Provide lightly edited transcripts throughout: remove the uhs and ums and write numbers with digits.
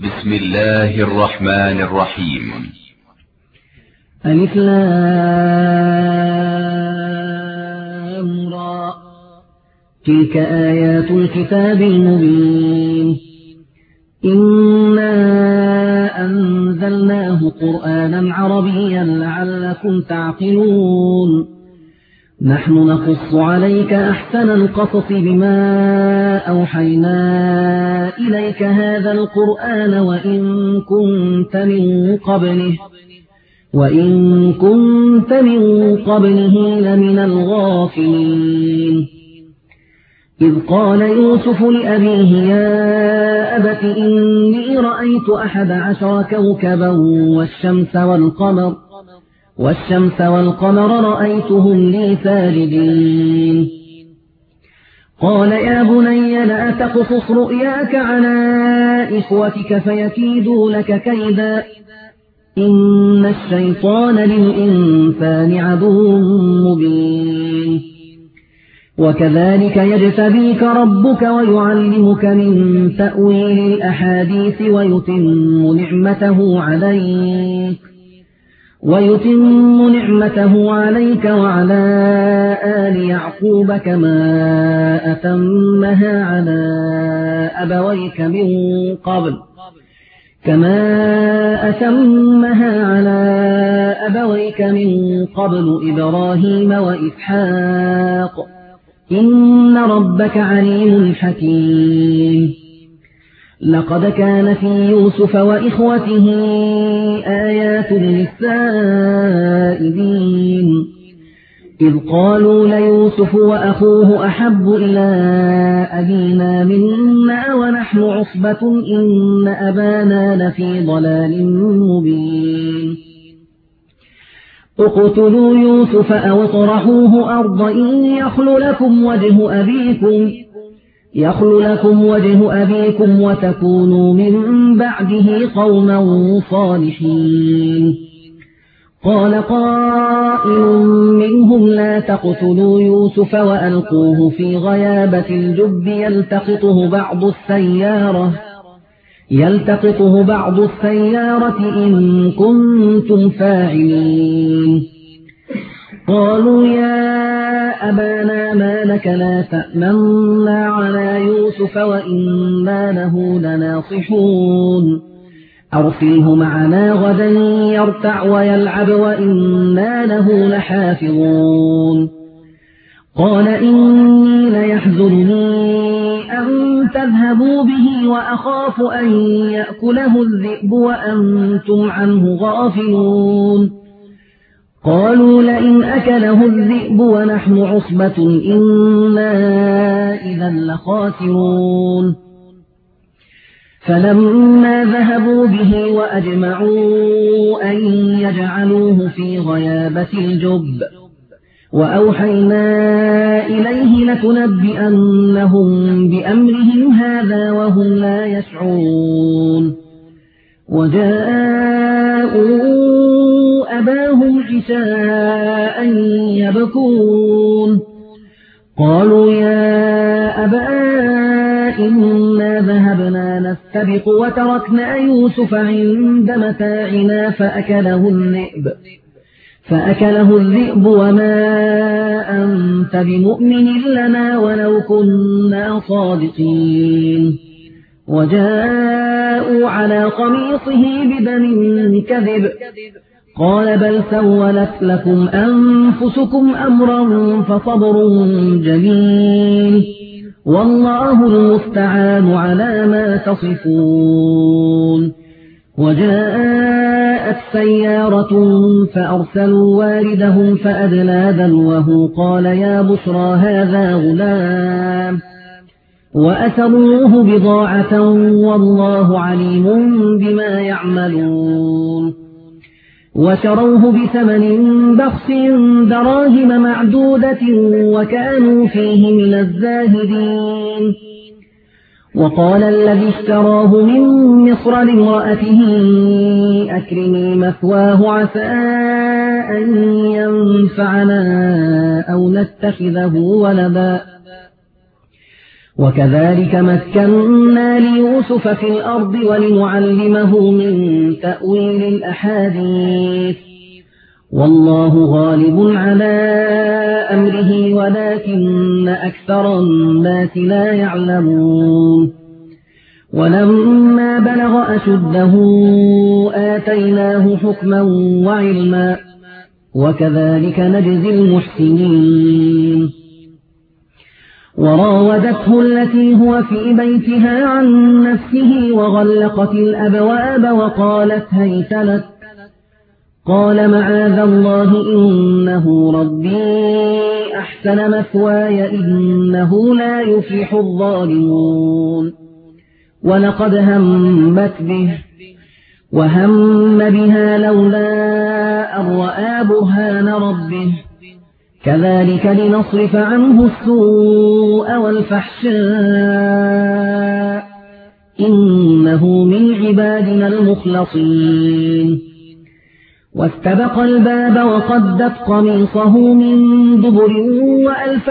بسم الله الرحمن الرحيم. ألف لام را. تلك آيات الكتاب المبين. إنا أنزلناه قرآنا عربيا لعلكم تعقلون. نحن نقص عليك أحسن القصص بما أوحينا إليك هذا القرآن وإن كنت من قبله لمن الغافلين. إذ قال يوسف لأبيه يا أبت إني رأيت 11 كوكبا والشمس والقمر رأيتهم لي ساجدين. قال يا بني لا تقصص رؤياك على إخوتك فيكيدوا لك كيدا إن الشيطان للإنسان عدو مبين. وكذلك يجتبيك ربك ويعلمك من تأويل الأحاديث ويتم نعمته عليك وعلى آل يعقوب كما أتمها على أبويك من قبل إبراهيم وإسحاق إن ربك عليم حكيم. لقد كان في يوسف وإخوته آيات للسائلين. إذ قالوا ليوسف وأخوه أحب إلى أبينا منا ونحن عصبة إن أبانا لفي ضلال مبين. اقتلوا يوسف أو اطرحوه أرضا يخل لكم وجه أبيكم وتكونوا من بعده قوما صالحين. قال قائل منهم لا تقتلوا يوسف وألقوه في غيابة الجب يلتقطه بعض السيارة إن كنتم فاعلين. قالوا يا أبانا ما لك لا تأمنا على يوسف وإنا له لناصحون. أرسله معنا غدا يرتع ويلعب وإنا له لحافظون. قال إني ليحزنني أن تذهبوا به وأخاف أن يأكله الذئب وأنتم عنه غافلون. قالوا لئن أكله الذئب ونحن عصبة إنا إذا لخاسرون. فلما ذهبوا به وأجمعوا أن يجعلوه في غيابة الجب وأوحينا إليه لتنبئنهم بأمرهم هذا وهم لا يشعرون. وجاءوا أباهم عشاء يبكون. قالوا يا أبانا إنا ذهبنا نستبق وتركنا يوسف عند متاعنا فأكله الذئب وما أنت بمؤمن لنا ولو كنا صادقين. وجاءوا على قميصه بدم كذب. قال بل سولت لكم أنفسكم أمرا فصبر جميل والله المستعان على ما تصفون. وجاءت سيارة فأرسلوا واردهم فأدلى دلوه قال يا بشرى هذا غلام وأسروه بضاعة والله عليم بما يعملون. وشروه بثمن بخس دراهم معدودة وكانوا فيه من الزاهدين. وقال الذي اشتراه من مصر لامرأته أكرمي مثواه عسى أن ينفعنا أو نتخذه ولدا وكذلك مكنا ليوسف في الأرض ولنعلمه من تأويل الأحاديث والله غالب على أمره ولكن أكثر الناس لا يعلمون ولما بلغ أشده آتيناه حكما وعلما وكذلك نجزي المحسنين وراودته التي هو في بيتها عن نفسه وغلقت الأبواب وقالت هيت لك قال معاذ الله إنه ربي أحسن مثواي إنه لا يفلح الظالمون ولقد همت به وهم بها لولا أن رأى برهان ربه كذلك لنصرف عنه السوء والفحشاء إنه من عبادنا المخلصين واستبق الباب وقدت قميصه من دبر وألف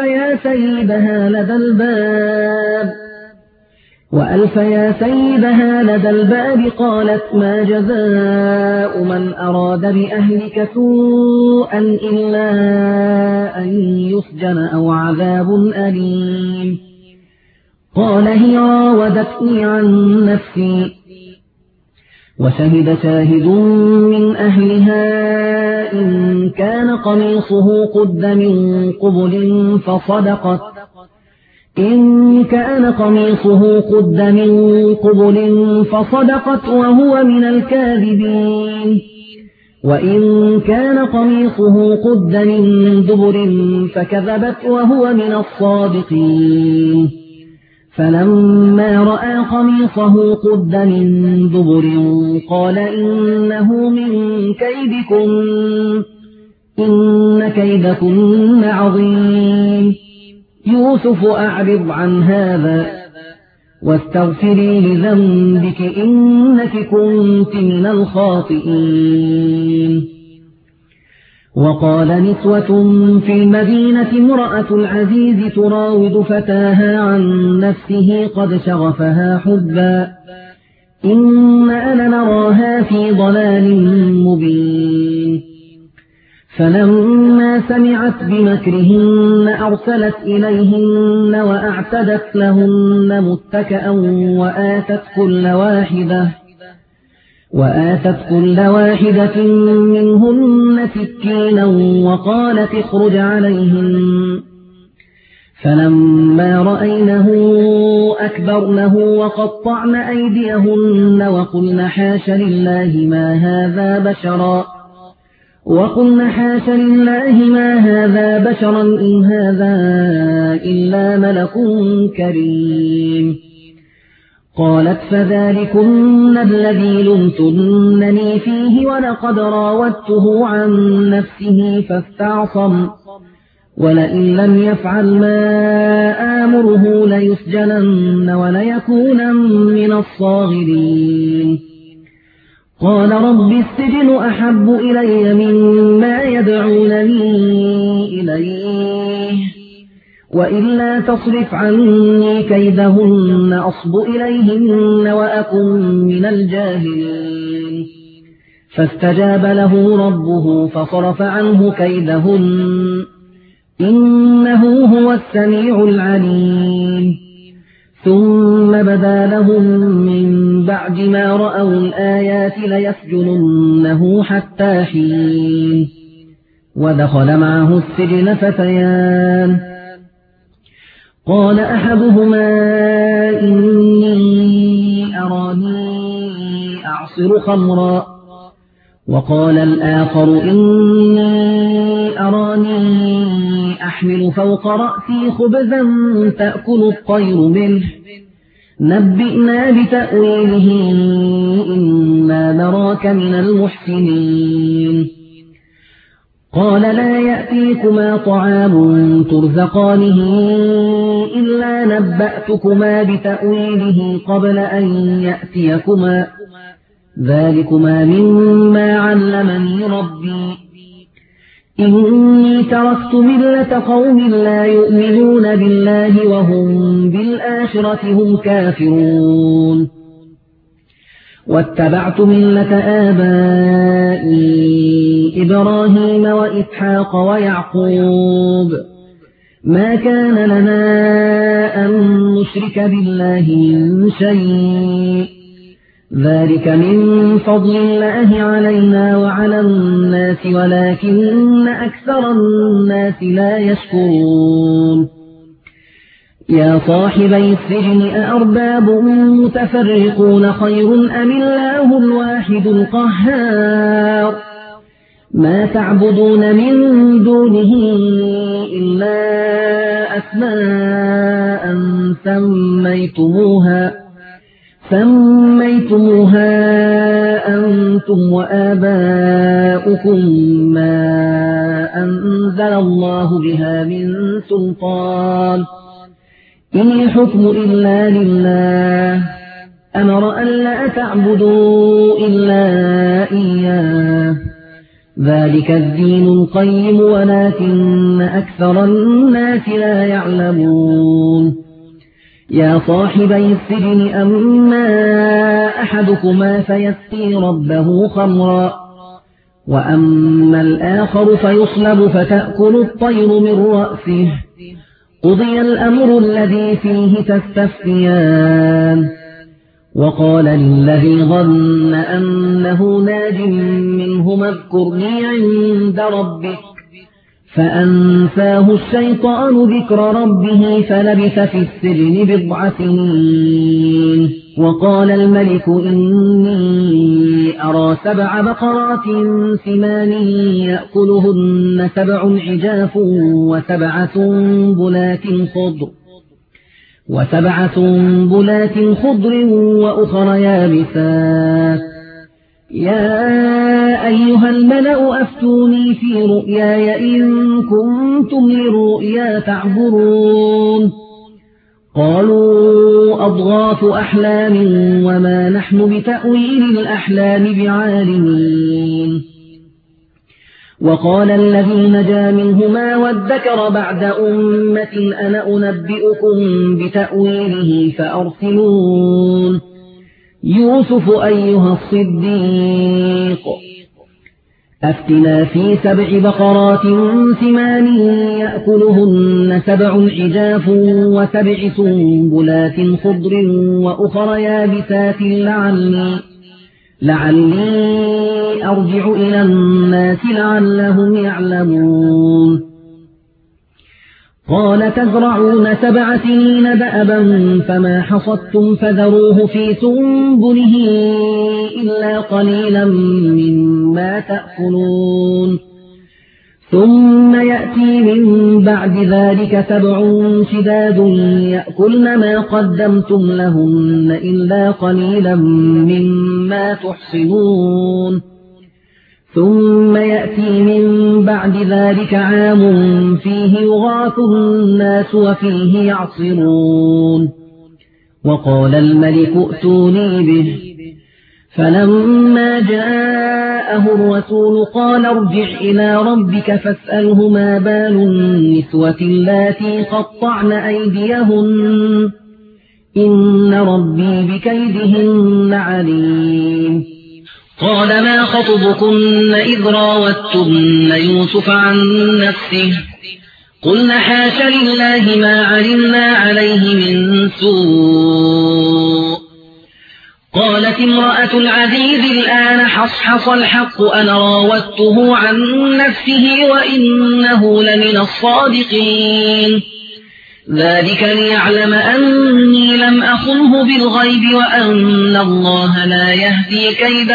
يا سيدها لدى الباب قالت ما جزاء من أراد بأهلك سوءا إلا أن يسجن أو عذاب أليم قال هي راودتني عن نفسي وشهد شاهد من أهلها إن كان قميصه قد من قبل فصدقت وهو من الكاذبين وإن كان قميصه قد من دبر فكذبت وهو من الصادقين فلما رأى قميصه قد من دبر قال إنه من كيدكن إن كيدكن عظيم يوسف أعرض عن هذا واستغفري لذنبك إنك كنت من الخاطئين وقال نسوة في المدينة امرأة العزيز تراود فتاها عن نفسه قد شغفها حبا إنا لنراها في ضلال مبين فلما سمعت بمكرهن أرسلت إليهن وأعتدت لهن متكأ وآتت كل واحدة منهن سكينا وقالت اخرج عليهن فلما رأينه أكبرنه وقطعن أيديهن وقلن حاش لله ما هذا بشرا إن هذا إلا ملك كريم قالت فذلكن الذي لمتنني فيه ولقد راودته عن نفسه فاستعصم ولئن لم يفعل ما آمره ليسجنن وليكونن من الصاغرين قال رب السجن أحب إلي مما يدعونني إليه وإلا تصرف عني كيدهن أصب إليهن وأكن من الجاهلين فاستجاب له ربه فصرف عنه كيدهن إنه هو السميع العليم ثم بدا لهم من بعد ما رأوا الآيات ليسجننه حتى حين ودخل معه السجن فتيان قال أحدهما إني أراني أعصر خمرا وقال الآخر إني أراني أحمل فوق رأسي خبزا تأكل الطير منه نبئنا بتأويله إنا نراك من المحسنين قال لا يأتيكما طعام ترزقانه إلا نبأتكما بتأويله قبل أن يأتيكما ذلكما مما علمني ربي إني تركت ملة قوم لا يؤمنون بالله وهم بالآخرة هم كافرون واتبعت ملة آبائي إبراهيم وإسحاق ويعقوب ما كان لنا أن نشرك بالله من شيء ذلك من فضل الله علينا وعلى الناس ولكن أكثر الناس لا يشكرون يا صاحبي السجن أأرباب متفرقون خير أم الله الواحد القهار ما تعبدون من دونه إلا أسماء سميتموها أنتم وآباؤكم ما أنزل الله بها من سلطان إن الحكم إلا لله أمر ألا تعبدوا إلا إياه ذلك الدين القيم ولكن أكثر الناس لا يعلمون يا صاحبي السجن أما أحدكما فيسقي ربه خمرا وأما الآخر فيصلب فتأكل الطير من رأسه قضي الأمر الذي فيه تستفتيان وقال للذي ظن أنه ناج منهما اذكرني عند ربك فأنساه الشيطان ذكر ربه فلبث في السجن بضع سنين وقال الملك إني أرى 7 بقرات سمان يأكلهن 7 عجاف و7 سنبلات خضر وأخر يابسات يا أيها الملأ أفتوني في رؤياي إن كنتم للرؤيا تعبرون قالوا أضغاث أحلام وما نحن بتأويل الأحلام بعالمين وقال الذي نجا منهما وادكر بعد أمة أنا أنبئكم بتأويله فأرسلون يوسف أيها الصديق أفتنا في 7 بقرات سمان يأكلهن 7 عجاف و7 سنبلات خضر وأخر يابسات لعلي أرجع إلى الناس لعلهم يعلمون قال تزرعون 7 سنين دأبا فما حصدتم فذروه في سنبله إلا قليلا مما تأكلون ثم يأتي من بعد ذلك 7 شداد يأكلن ما قدمتم لهن إلا قليلا مما تحصنون ثم يأتي من بعد ذلك عام فيه يغاث الناس وفيه يعصرون وقال الملك ائتوني به فلما جاءه الرسول قال ارجع إلى ربك فاسأله ما بال النسوة اللاتي قطعن أيديهن إن ربي بكيدهن عليم قال ما خطبكن إذ راوتن يوسف عن نفسه قلنا حاش لله ما علمنا عليه من سوء قالت امرأة العزيز الآن حصحص الحق أنا راودته عن نفسه وإنه لمن الصادقين ذلك ليعلم أني لم أخنه بالغيب وأن الله لا يهدي كيد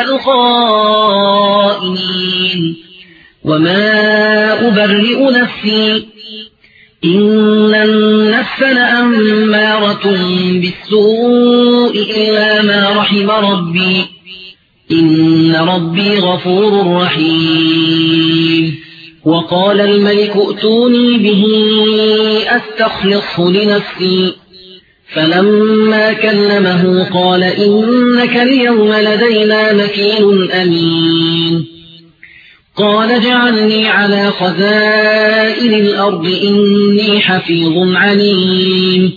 الخائنين وما أبرئ نفسي إن النفس لأمارة بالسوء إلا ما رحم ربي إن ربي غفور رحيم وقال الملك ائتوني به أستخلصه لنفسي فلما كلمه قال إنك اليوم لدينا مكين أمين قال اجعلني على خزائن الأرض إني حفيظ عليم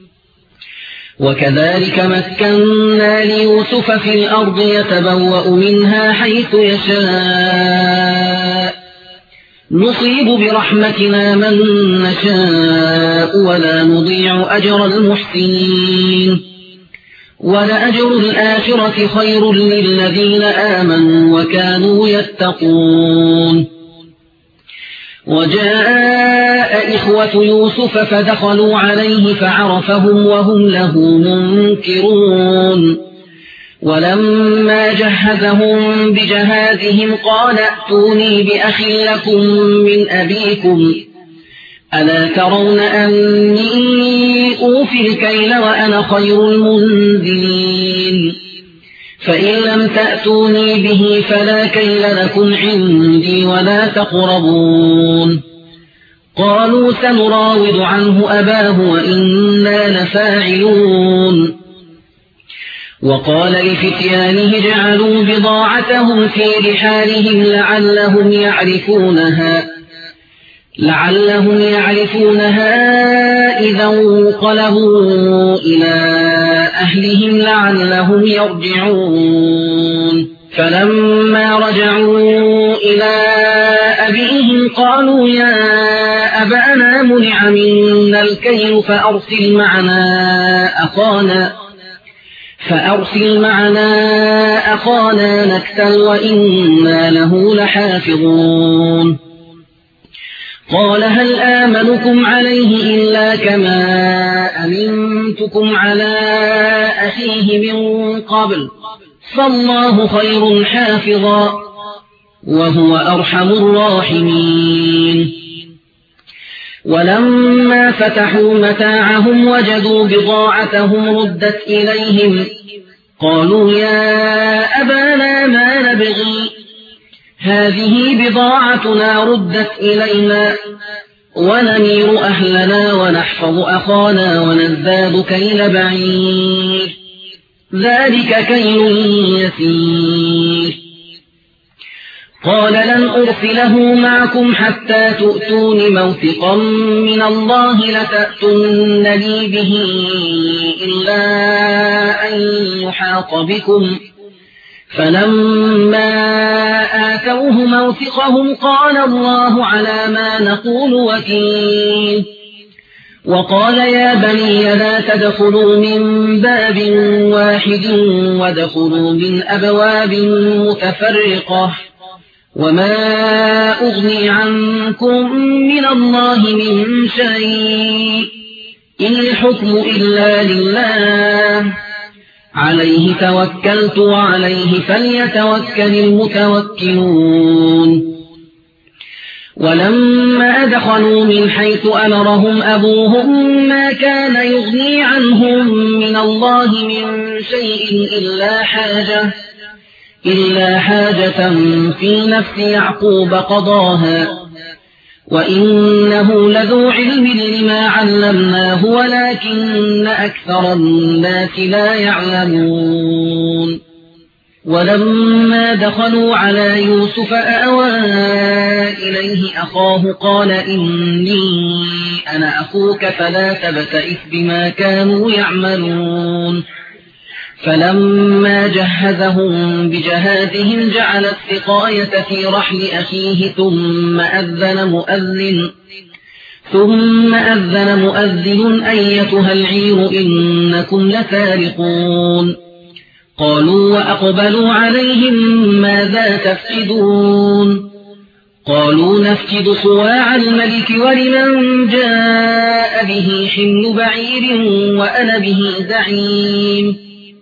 وكذلك مكنا ليوسف في الأرض يتبوأ منها حيث يشاء نصيب برحمتنا من نشاء ولا نضيع أجر المحسنين ولأجر الآخرة خير للذين آمنوا وكانوا يتقون وجاء إخوة يوسف فدخلوا عليه فعرفهم وهم له منكرون ولما جهزهم بجهازهم قال ائتوني بأخ لكم من أبيكم ألا ترون أني أوفي الكيل وأنا خير المنزلين فإن لم تأتوني به فلا كيل لكم عندي ولا تقربون قالوا سنراود عنه أباه وإنا لفاعلون وقال لفتيانه اجعلوا بضاعتهم في رحالهم لعلهم يعرفونها إذا انقلبوا إلى أهلهم لعلهم يرجعون فلما رجعوا إلى أبيهم قالوا يا أبانا منع منا الكيل فأرسل معنا أخانا نكتل وإنا له لحافظون قال هل آمنكم عليه إلا كما أمنتكم على أخيه من قبل فالله خير حافظا وهو أرحم الراحمين ولما فتحوا متاعهم وجدوا بضاعتهم ردت إليهم قالوا يا أبانا ما نبغي هذه بضاعتنا ردت إلينا ونمير أهلنا ونحفظ أخانا ونزداد كيل بعير ذلك كيل يسير قال لن أرسله معكم حتى تؤتون موثقا من الله لتأتونني به إلا أن يحاط بكم فلما آتوه موثقهم قال الله على ما نقول وكيل وقال يا بني لا تدخلوا من باب واحد وادخلوا من أبواب متفرقة وما أغني عنكم من الله من شيء إن الحكم إلا لله عليه توكلت وعليه فليتوكل المتوكلون ولما دخلوا من حيث أمرهم أبوهم ما كان يغني عنهم من الله من شيء إلا حاجة في نفس يعقوب قضاها وإنه لذو علم لما علمناه ولكن أكثر الناس لا يعلمون ولما دخلوا على يوسف آوى إليه أخاه قال إني أنا أخوك فلا تبتئس بما كانوا يعملون فلما جهزهم بجهازهم جعل السقاية في رحل أخيه ثم أذن مؤذن أيتها العير إنكم لسارقون قالوا وأقبلوا عليهم ماذا تفقدون قالوا نفقد صواع الملك ولمن جاء به حمل بعير وأنا به زعيم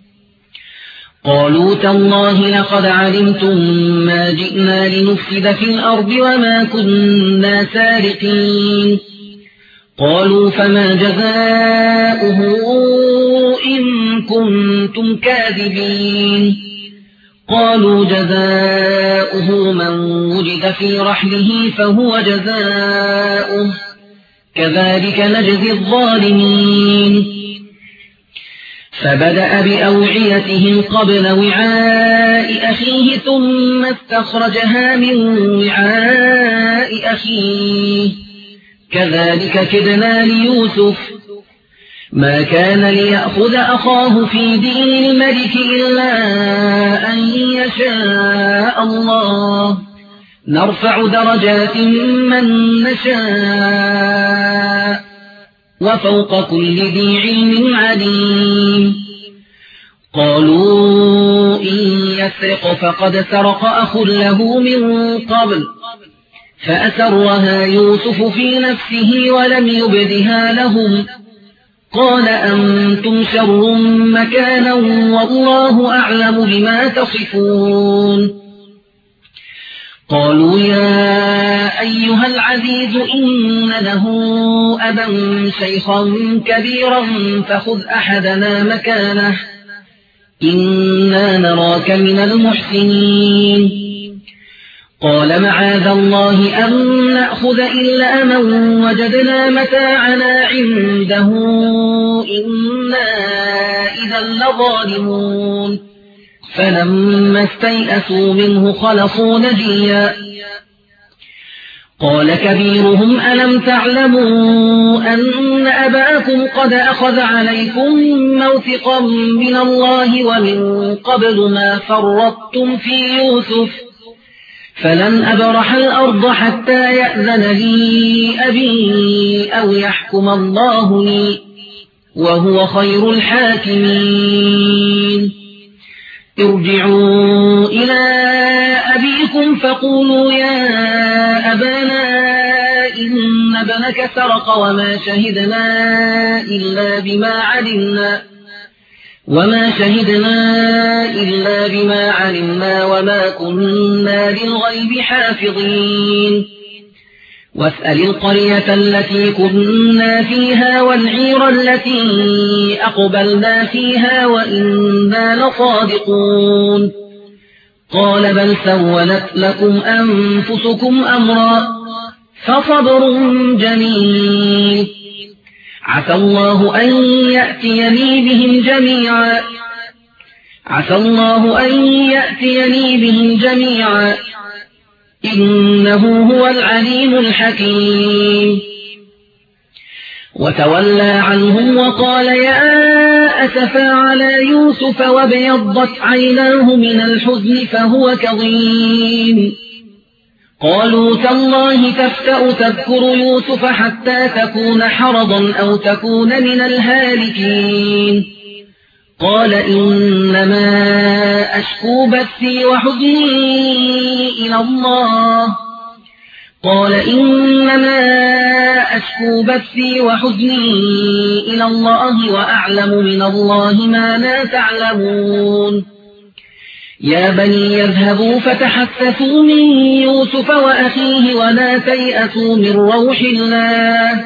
قالوا تالله لقد علمتم ما جئنا لنفسد في الأرض وما كنا سارقين قالوا فما جزاؤه إن كنتم كاذبين قالوا جزاؤه من وجد في رحله فهو جزاؤه كذلك نجزي الظالمين فبدأ بأوعيتهم قبل وعاء أخيه ثم استخرجها من وعاء أخيه كذلك كدنا ليوسف ما كان ليأخذ أخاه في دين الملك إلا أن يشاء الله نرفع درجات من نشاء وفوق كل ذي علم عليم قالوا إن يسرق فقد سرق أخ له من قبل فأسرها يوسف في نفسه ولم يبدها لهم قال أنتم شر مكانا والله أعلم بما تصفون قالوا يا أيها العزيز إن له أبا شيخا كبيرا فخذ أحدنا مكانه إنا نراك من المحسنين قال معاذ الله أن نأخذ إلا من وجدنا متاعنا عنده إنا إذا لظالمون فلما استيئسوا منه خلصوا نجيا قال كبيرهم ألم تعلموا أن أباكم قد أخذ عليكم موثقا من الله ومن قبل ما فرطتم في يوسف فلن أبرح الأرض حتى يأذن لي أبي أو يحكم الله لي وهو خير الحاكمين ارجعوا إلى أبيكم فقولوا يا أبانا إن ابنك سرق وما شهدنا إلا بما علمنا وما كنا للغيب حافظين واسأل القرية التي كنا فيها والعير التي أقبلنا فيها وإنا لصادقون قال بل سولت لكم أنفسكم أمرا فصبر جميل عسى الله أن يأتيني بهم جميعا إنه هو العليم الحكيم وتولى عنهم وقال يا أسفا على يوسف وابيضت عيناه من الحزن فهو كظيم قالوا تالله تفتأ تذكر يوسف حتى تكون حرضا أو تكون من الهالكين قال إنما أشكو بثي وحزني إلى الله وأعلم من الله ما لا تعلمون يا بني يذهبوا فتحسسوا من يوسف وأخيه ولا تيأسوا من روح الله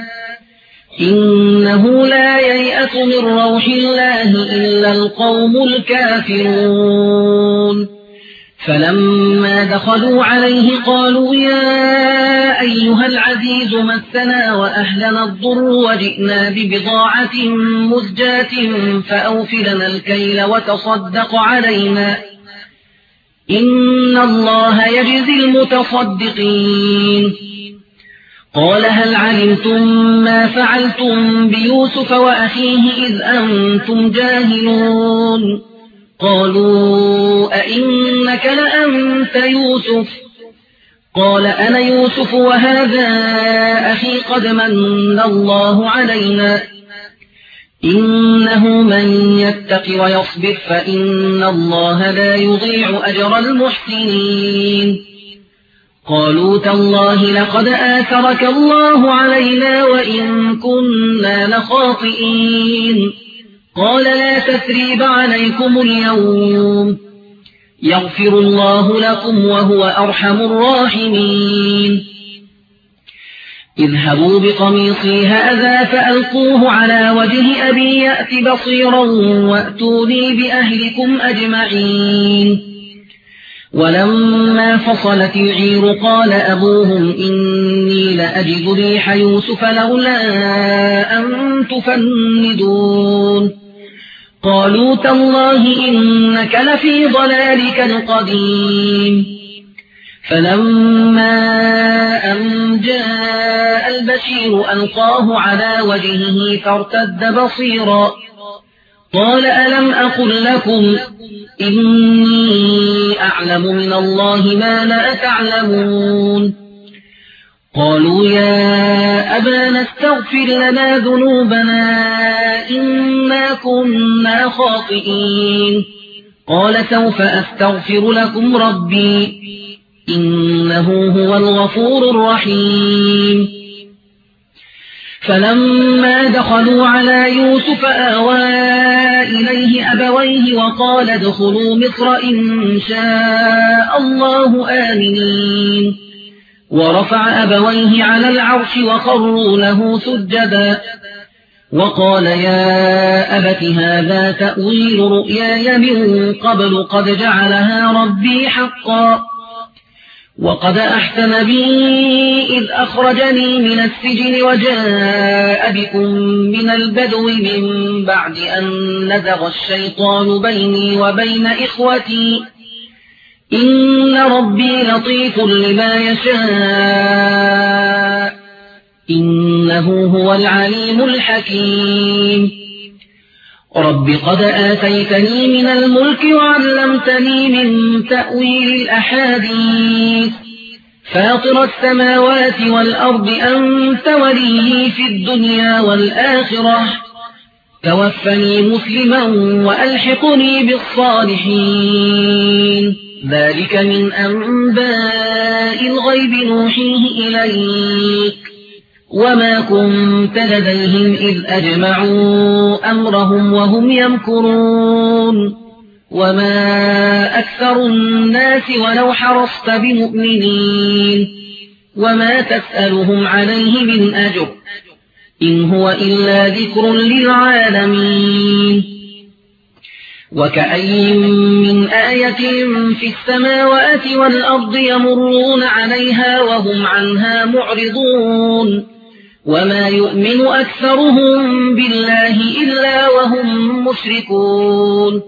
إنه لا ييأس من روح الله إلا القوم الكافرون فلما دخلوا عليه قالوا يا أيها العزيز مسنا وأهلنا الضر وجئنا ببضاعة مزجاة فأوفلنا الكيل وتصدق علينا إن الله يجزي المتصدقين قال هل علمتم ما فعلتم بيوسف وأخيه إذ أنتم جاهلون قالوا أئنك لأنت يوسف قال أنا يوسف وهذا أخي قد من الله علينا إنه من يتق ويصبر فإن الله لا يضيع أجر المحسنين قالوا تالله لقد آثرك الله علينا وإن كنا لخاطئين قال لا تثريب عليكم اليوم يغفر الله لكم وهو أرحم الراحمين اذهبوا بقميصي هذا فألقوه على وجه أبي يأت بصيرا وأتوني بأهلكم أجمعين ولما فصلت العير قال أبوهم إني لأجد ريح يوسف لولا أن تفندون قالوا تالله إنك لفي ضلالك القديم فلما أن جاء البشير ألقاه على وجهه فارتد بصيرا قال ألم أقل لكم إني أعلم من الله ما لا تعلمون قالوا يا أبانا استغفر لنا ذنوبنا إنا كنا خاطئين قال سوف أستغفر لكم ربي إنه هو الغفور الرحيم فلما دخلوا على يوسف آوى إليه أبويه وقال ادخلوا مصر إن شاء الله آمنين ورفع أبويه على العرش وخروا له سجدا وقال يا أبت هذا تأويل رؤياي من قبل قد جعلها ربي حقا وقد أحسن بي إذ أخرجني من السجن وجاء بكم من البدو من بعد أن نزغ الشيطان بيني وبين إخوتي إن ربي لطيف لما يشاء إنه هو العليم الحكيم رب قد آتيتني من الملك وعلمتني من تأويل الأحاديث فاطر السماوات والأرض أنت ولي في الدنيا والآخرة توفني مسلما وألحقني بالصالحين ذلك من أنباء الغيب نوحيه إليك وما كنت لديهم إذ أجمعوا أمرهم وهم يمكرون وما أكثر الناس ولو حرصت بمؤمنين وما تسألهم عليه من أجر إن هو إلا ذكر للعالمين وكأي من آية في السماوات والأرض يمرون عليها وهم عنها معرضون وما يؤمن أكثرهم بالله إلا وهم مشركون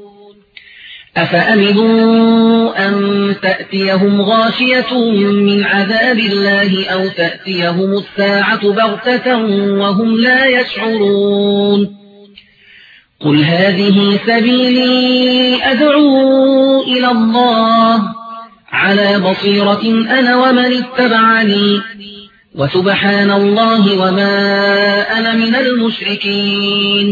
أفأمنوا أن تأتيهم غاشية من عذاب الله أو تأتيهم الساعة بغتة وهم لا يشعرون قل هذه سبيلي أدعو إلى الله على بصيرة أنا ومن اتبعني وسبحان الله وما أنا من المشركين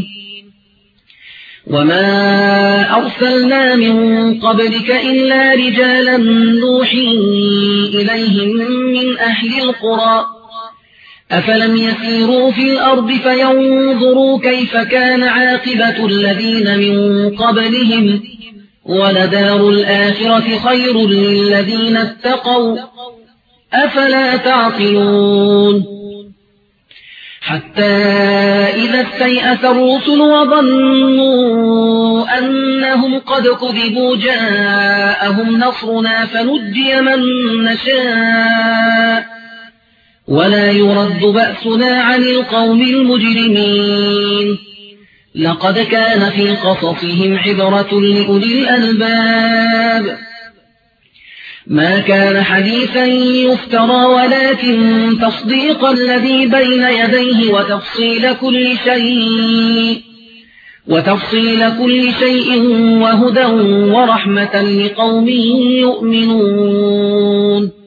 وما أرسلنا من قبلك إلا رجالا نوحي إليهم من أهل القرى أفلم يسيروا في الأرض فينظروا كيف كان عاقبة الذين من قبلهم ولدار الآخرة خير للذين اتقوا أفلا تعقلون حتى إذا استيأس الرسل وظنوا أنهم قد كذبوا جاءهم نصرنا فنجي من نشاء ولا يرد بأسنا عن القوم المجرمين لقد كان في قصصهم عبرة لأولي الألباب ما كان حديثا يفترى ولكن تصديق الذي بين يديه وتفصيل كل شيء وهدى ورحمة لقوم يؤمنون